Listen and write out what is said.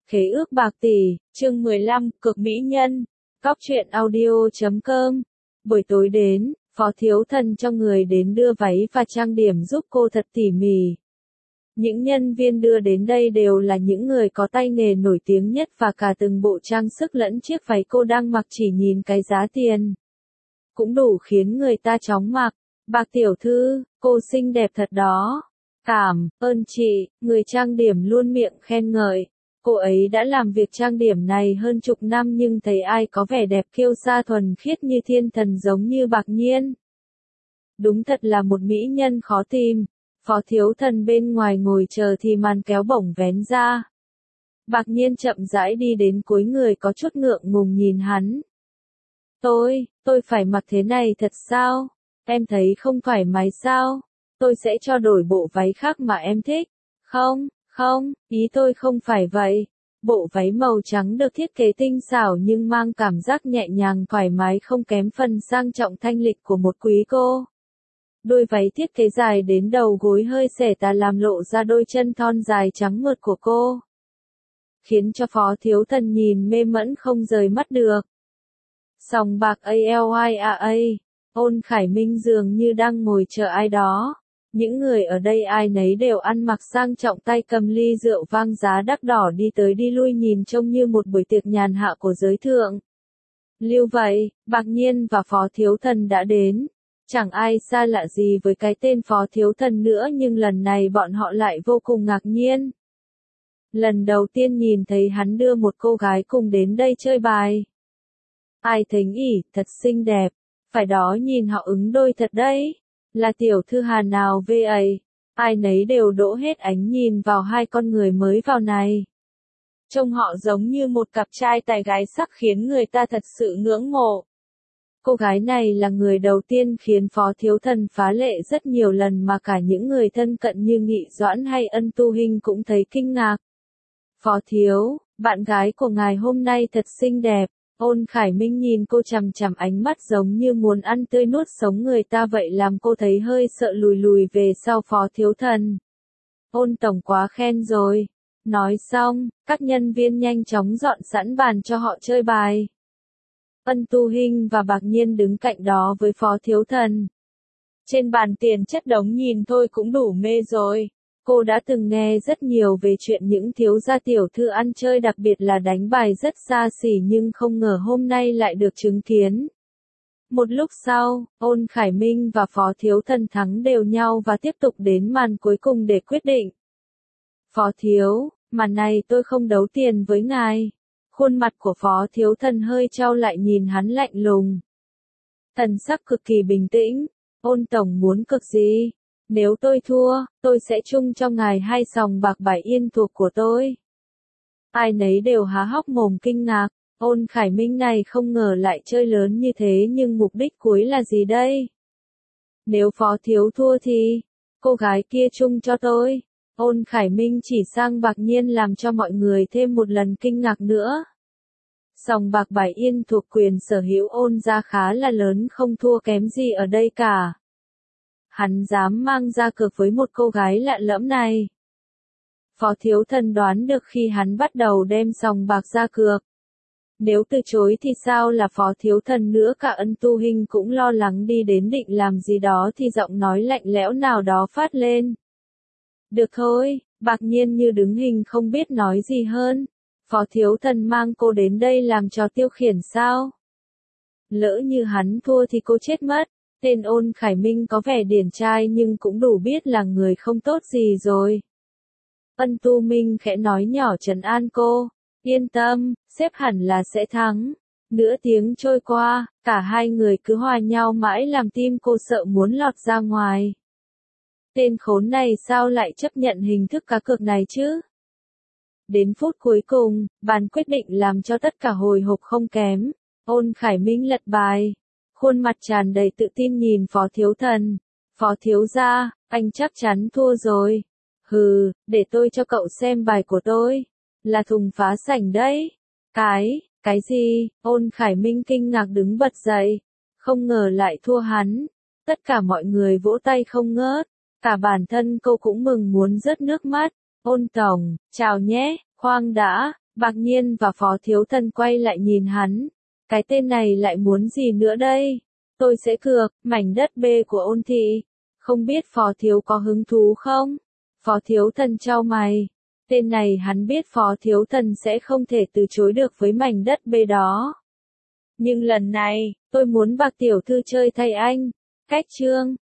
Khế ước bạc tỷ, chương 15, cực mỹ nhân. Cóc truyện audio.com. Buổi tối đến, Phó Thiếu Thần cho người đến đưa váy và trang điểm giúp cô thật tỉ mỉ. Những nhân viên đưa đến đây đều là những người có tay nghề nổi tiếng nhất và cả từng bộ trang sức lẫn chiếc váy cô đang mặc chỉ nhìn cái giá tiền cũng đủ khiến người ta chóng mặt. Bạc tiểu thư, cô xinh đẹp thật đó. Cảm ơn chị, người trang điểm luôn miệng khen ngợi. Cô ấy đã làm việc trang điểm này hơn chục năm nhưng thấy ai có vẻ đẹp kiêu sa thuần khiết như thiên thần giống như Bạc Nhiên. Đúng thật là một mỹ nhân khó tìm. Phó Thiếu Thần bên ngoài ngồi chờ thì màn kéo bổng vén ra. Bạc Nhiên chậm rãi đi đến cuối người có chút ngượng ngùng nhìn hắn. Tôi phải mặc thế này thật sao? Em thấy không thoải mái sao? Tôi sẽ cho đổi bộ váy khác mà em thích. Không, ý tôi không phải vậy. Bộ váy màu trắng được thiết kế tinh xảo nhưng mang cảm giác nhẹ nhàng thoải mái không kém phần sang trọng thanh lịch của một quý cô. Đôi váy thiết kế dài đến đầu gối hơi xẻ tà làm lộ ra đôi chân thon dài trắng mượt của cô. Khiến cho Phó Thiếu Thần nhìn mê mẩn không rời mắt được. Sòng bạc ALYAA, Ôn Khải Minh dường như đang ngồi chờ ai đó. Những người ở đây ai nấy đều ăn mặc sang trọng tay cầm ly rượu vang giá đắt đỏ đi tới đi lui nhìn trông như một buổi tiệc nhàn hạ của giới thượng. Lưu vậy, Bạc Nhiên và Phó Thiếu Thần đã đến. Chẳng ai xa lạ gì với cái tên Phó Thiếu Thần nữa nhưng lần này bọn họ lại vô cùng ngạc nhiên. Lần đầu tiên nhìn thấy hắn đưa một cô gái cùng đến đây chơi bài. Ai thính ỉ, thật xinh đẹp. Phải đó nhìn họ ứng đôi thật đấy. Là tiểu thư Hà nào vậy? Ai nấy đều đổ hết ánh nhìn vào hai con người mới vào này. Trông họ giống như một cặp trai tài gái sắc khiến người ta thật sự ngưỡng mộ. Cô gái này là người đầu tiên khiến Phó Thiếu Thần phá lệ rất nhiều lần mà cả những người thân cận như Nghị Doãn hay Ân Tu Hinh cũng thấy kinh ngạc. Phó Thiếu, bạn gái của ngài hôm nay thật xinh đẹp. Ôn Khải Minh nhìn cô chằm chằm ánh mắt giống như muốn ăn tươi nuốt sống người ta vậy làm cô thấy hơi sợ lùi lùi về sau Phó Thiếu Thần. Ôn tổng quá khen rồi. Nói xong, các nhân viên nhanh chóng dọn sẵn bàn cho họ chơi bài. Ân Tu Hinh và Bạc Nhiên đứng cạnh đó với Phó Thiếu Thần. Trên bàn tiền chất đống nhìn thôi cũng đủ mê rồi. Cô đã từng nghe rất nhiều về chuyện những thiếu gia tiểu thư ăn chơi đặc biệt là đánh bài rất xa xỉ nhưng không ngờ hôm nay lại được chứng kiến. Một lúc sau, Ôn Khải Minh và Phó Thiếu Thần thắng đều nhau và tiếp tục đến màn cuối cùng để quyết định. Phó Thiếu, màn này tôi không đấu tiền với ngài. Khuôn mặt của Phó Thiếu Thần hơi chau lại nhìn hắn lạnh lùng. Thần sắc cực kỳ bình tĩnh. Ôn tổng muốn cực gì? Nếu tôi thua, tôi sẽ chung cho ngài 2 sòng bạc 7 yên thuộc của tôi. Ai nấy đều há hốc mồm kinh ngạc. Ôn Khải Minh này không ngờ lại chơi lớn như thế nhưng mục đích cuối là gì đây? Nếu Phó Thiếu thua thì, cô gái kia chung cho tôi. Ôn Khải Minh chỉ sang Bạc Nhiên làm cho mọi người thêm một lần kinh ngạc nữa. Sòng bạc 7 yên thuộc quyền sở hữu Ôn gia khá là lớn không thua kém gì ở đây cả. Hắn dám mang ra cược với một cô gái lạ lẫm này. Phó Thiếu Thần đoán được khi hắn bắt đầu đem sòng bạc ra cược. Nếu từ chối thì sao là Phó Thiếu Thần nữa cả Ân Tu Hinh cũng lo lắng đi đến định làm gì đó thì giọng nói lạnh lẽo nào đó phát lên. Được thôi, Bạc Nhiên như đứng hình không biết nói gì hơn. Phó Thiếu Thần mang cô đến đây làm trò tiêu khiển sao? Lỡ như hắn thua thì cô chết mất. Tên Ôn Khải Minh có vẻ điển trai nhưng cũng đủ biết là người không tốt gì rồi. Ân Tu Minh khẽ nói nhỏ trấn an cô. Yên tâm, xếp hẳn là sẽ thắng. Nửa tiếng trôi qua, cả hai người cứ hòa nhau mãi làm tim cô sợ muốn lọt ra ngoài. Tên khốn này sao lại chấp nhận hình thức cá cược này chứ? Đến phút cuối cùng, bàn quyết định làm cho tất cả hồi hộp không kém. Ôn Khải Minh lật bài. Khuôn mặt tràn đầy tự tin nhìn Phó Thiếu Thần. Phó Thiếu gia, anh chắc chắn thua rồi. Hừ, để tôi cho cậu xem bài của tôi. Là thùng phá sảnh đấy. Cái gì? Ôn Khải Minh kinh ngạc đứng bật dậy. Không ngờ lại thua hắn. Tất cả mọi người vỗ tay không ngớt. Cả bản thân cô cũng mừng muốn rớt nước mắt. Ôn tổng, chào nhé, khoan đã. Bạc Nhiên và Phó Thiếu Thần quay lại nhìn hắn. Cái tên này lại muốn gì nữa đây? Tôi sẽ cược, mảnh đất B của Ôn Thị. Không biết Phó Thiếu có hứng thú không? Phó Thiếu Thần chau mày. Tên này hắn biết Phó Thiếu Thần sẽ không thể từ chối được với mảnh đất B đó. Nhưng lần này, tôi muốn Bạc tiểu thư chơi thay anh. Cách chương